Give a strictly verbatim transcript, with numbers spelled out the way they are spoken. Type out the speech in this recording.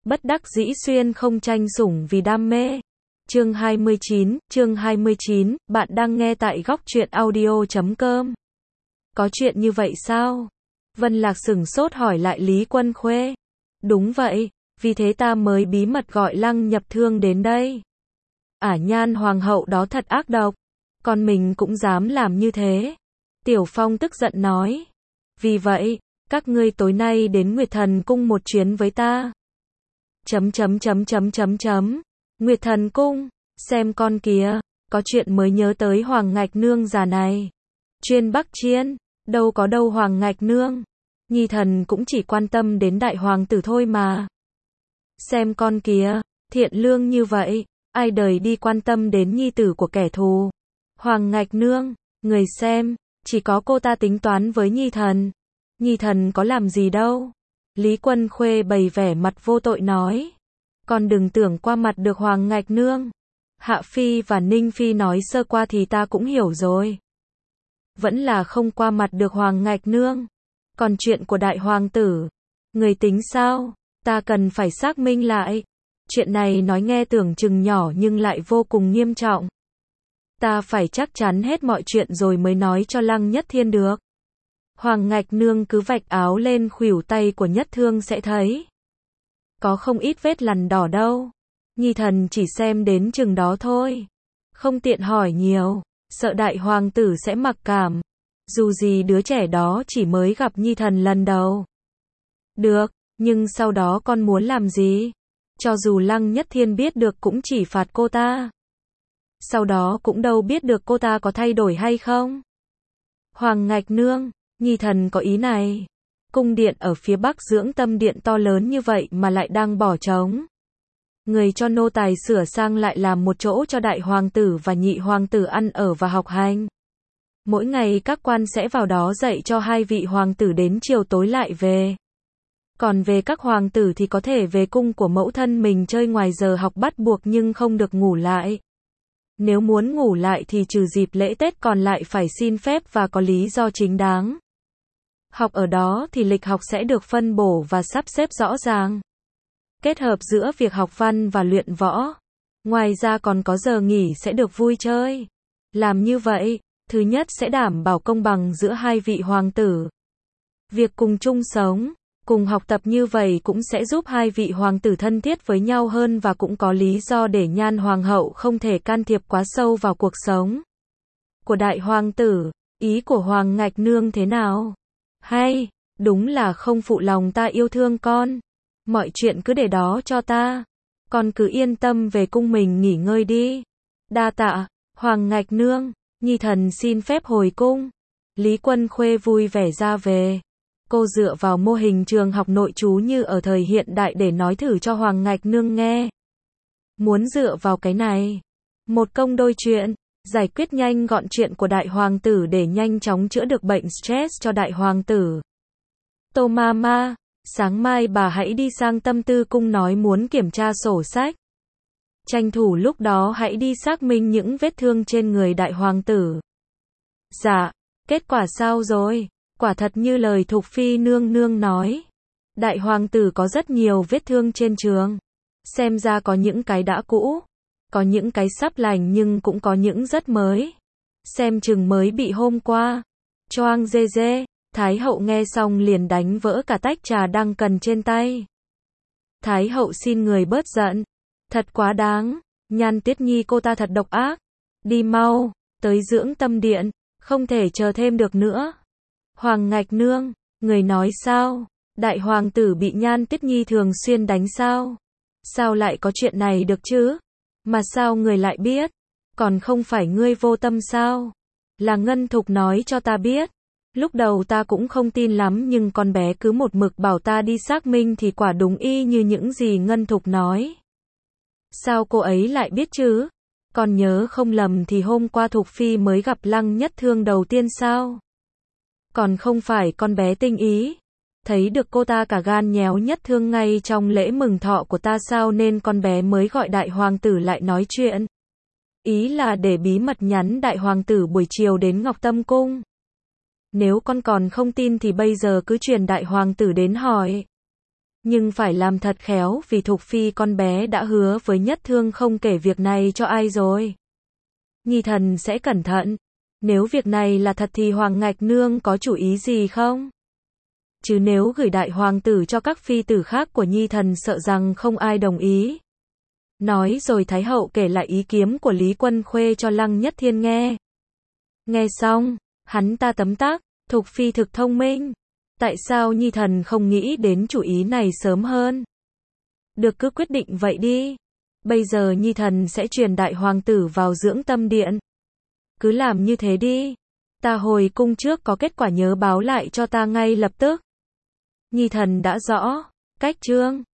Bất đắc dĩ xuyên không tranh sủng vì đam mê. Chương hai mươi chín, chương hai mươi chín, bạn đang nghe tại góc truyện audio chấm com. Có chuyện như vậy sao? Vân Lạc sửng sốt hỏi lại Lý Quân Khuê. Đúng vậy, vì thế ta mới bí mật gọi Lăng Nhập Thương đến đây. Ả Nhan hoàng hậu đó thật ác độc, còn mình cũng dám làm như thế. Tiểu Phong tức giận nói. Vì vậy, các ngươi tối nay đến Nguyệt Thần Cung một chuyến với ta. Chấm chấm chấm chấm chấm chấm. Nguyệt Thần Cung, xem con kìa, có chuyện mới nhớ tới Hoàng Ngạch Nương già này. Chuyên Bắc Chiên, đâu có đâu Hoàng Ngạch Nương. Nhi thần cũng chỉ quan tâm đến đại hoàng tử thôi mà. Xem con kìa, thiện lương như vậy, ai đời đi quan tâm đến nhi tử của kẻ thù. Hoàng Ngạch Nương, người xem, chỉ có cô ta tính toán với Nhi thần. Nhi thần có làm gì đâu. Lý Quân Khuê bày vẻ mặt vô tội nói. Con đừng tưởng qua mặt được Hoàng Ngạch Nương. Hạ Phi và Ninh Phi nói sơ qua thì ta cũng hiểu rồi. Vẫn là không qua mặt được Hoàng Ngạch Nương. Còn chuyện của đại hoàng tử, người tính sao? Ta cần phải xác minh lại. Chuyện này nói nghe tưởng chừng nhỏ nhưng lại vô cùng nghiêm trọng. Ta phải chắc chắn hết mọi chuyện rồi mới nói cho Lăng Nhất Thiên được. Hoàng Ngạch Nương cứ vạch áo lên khuỷu tay của Nhất Thương sẽ thấy. Có không ít vết lằn đỏ đâu. Nhi thần chỉ xem đến chừng đó thôi. Không tiện hỏi nhiều, sợ đại hoàng tử sẽ mặc cảm. Dù gì đứa trẻ đó chỉ mới gặp Nhi thần lần đầu. Được, nhưng sau đó con muốn làm gì? Cho dù Lăng Nhất Thiên biết được cũng chỉ phạt cô ta. Sau đó cũng đâu biết được cô ta có thay đổi hay không. Hoàng Ngạch Nương, Nhi thần có ý này. Cung điện ở phía bắc dưỡng tâm điện to lớn như vậy mà lại đang bỏ trống. Người cho nô tài sửa sang lại làm một chỗ cho đại hoàng tử và nhị hoàng tử ăn ở và học hành. Mỗi ngày các quan sẽ vào đó dạy cho hai vị hoàng tử đến chiều tối lại về. Còn về các hoàng tử thì có thể về cung của mẫu thân mình chơi ngoài giờ học bắt buộc nhưng không được ngủ lại. Nếu muốn ngủ lại thì trừ dịp lễ Tết còn lại phải xin phép và có lý do chính đáng. Học ở đó thì lịch học sẽ được phân bổ và sắp xếp rõ ràng. Kết hợp giữa việc học văn và luyện võ. Ngoài ra còn có giờ nghỉ sẽ được vui chơi. Làm như vậy, thứ nhất sẽ đảm bảo công bằng giữa hai vị hoàng tử. Việc cùng chung sống, cùng học tập như vậy cũng sẽ giúp hai vị hoàng tử thân thiết với nhau hơn và cũng có lý do để Nhan hoàng hậu không thể can thiệp quá sâu vào cuộc sống của đại hoàng tử. Ý của Hoàng Ngạch Nương thế nào? Hay, đúng là không phụ lòng ta yêu thương con. Mọi chuyện cứ để đó cho ta. Con cứ yên tâm về cung mình nghỉ ngơi đi. Đa tạ, Hoàng Ngạch Nương, Nhi thần xin phép hồi cung. Lý Quân Khuê vui vẻ ra về. Cô dựa vào mô hình trường học nội trú như ở thời hiện đại để nói thử cho Hoàng Ngạch Nương nghe. Muốn dựa vào cái này. Một công đôi chuyện, giải quyết nhanh gọn chuyện của đại hoàng tử để nhanh chóng chữa được bệnh stress cho đại hoàng tử. Tô Mama, sáng mai bà hãy đi sang Tâm Tư Cung nói muốn kiểm tra sổ sách. Tranh thủ lúc đó hãy đi xác minh những vết thương trên người đại hoàng tử. Dạ, kết quả sao rồi? Quả thật như lời Thục Phi nương nương nói. Đại hoàng tử có rất nhiều vết thương trên trường. Xem ra có những cái đã cũ, có những cái sắp lành nhưng cũng có những rất mới. Xem chừng mới bị hôm qua. Choang dê dê, Thái hậu nghe xong liền đánh vỡ cả tách trà đang cần trên tay. Thái hậu xin người bớt giận. Thật quá đáng, Nhan Tiết Nhi cô ta thật độc ác. Đi mau, tới dưỡng tâm điện, không thể chờ thêm được nữa. Hoàng Ngạch Nương, người nói sao? Đại hoàng tử bị Nhan Tiết Nhi thường xuyên đánh sao? Sao lại có chuyện này được chứ? Mà sao người lại biết? Còn không phải ngươi vô tâm sao? Là Ngân Thục nói cho ta biết. Lúc đầu ta cũng không tin lắm nhưng con bé cứ một mực bảo ta đi xác minh thì quả đúng y như những gì Ngân Thục nói. Sao cô ấy lại biết chứ? Con nhớ không lầm thì hôm qua Thục Phi mới gặp Lăng Nhất Thương đầu tiên sao? Còn không phải con bé tinh ý. Thấy được cô ta cả gan nhéo Nhất Thương ngay trong lễ mừng thọ của ta sao nên con bé mới gọi đại hoàng tử lại nói chuyện. Ý là để bí mật nhắn đại hoàng tử buổi chiều đến Ngọc Tâm Cung. Nếu con còn không tin thì bây giờ cứ truyền đại hoàng tử đến hỏi. Nhưng phải làm thật khéo vì Thục Phi con bé đã hứa với Nhất Thương không kể việc này cho ai rồi. Nhi thần sẽ cẩn thận. Nếu việc này là thật thì Hoàng Ngạch Nương có chủ ý gì không? Chứ nếu gửi đại hoàng tử cho các phi tử khác của Nhi thần sợ rằng không ai đồng ý. Nói rồi Thái hậu kể lại ý kiến của Lý Quân Khuê cho Lăng Nhất Thiên nghe. Nghe xong, hắn ta tấm tắc, Thục Phi thực thông minh. Tại sao Nhi thần không nghĩ đến chủ ý này sớm hơn? Được, cứ quyết định vậy đi. Bây giờ Nhi thần sẽ truyền đại hoàng tử vào dưỡng tâm điện. Cứ làm như thế đi. Ta hồi cung trước có kết quả nhớ báo lại cho ta ngay lập tức. Nhi thần đã rõ. Cách chương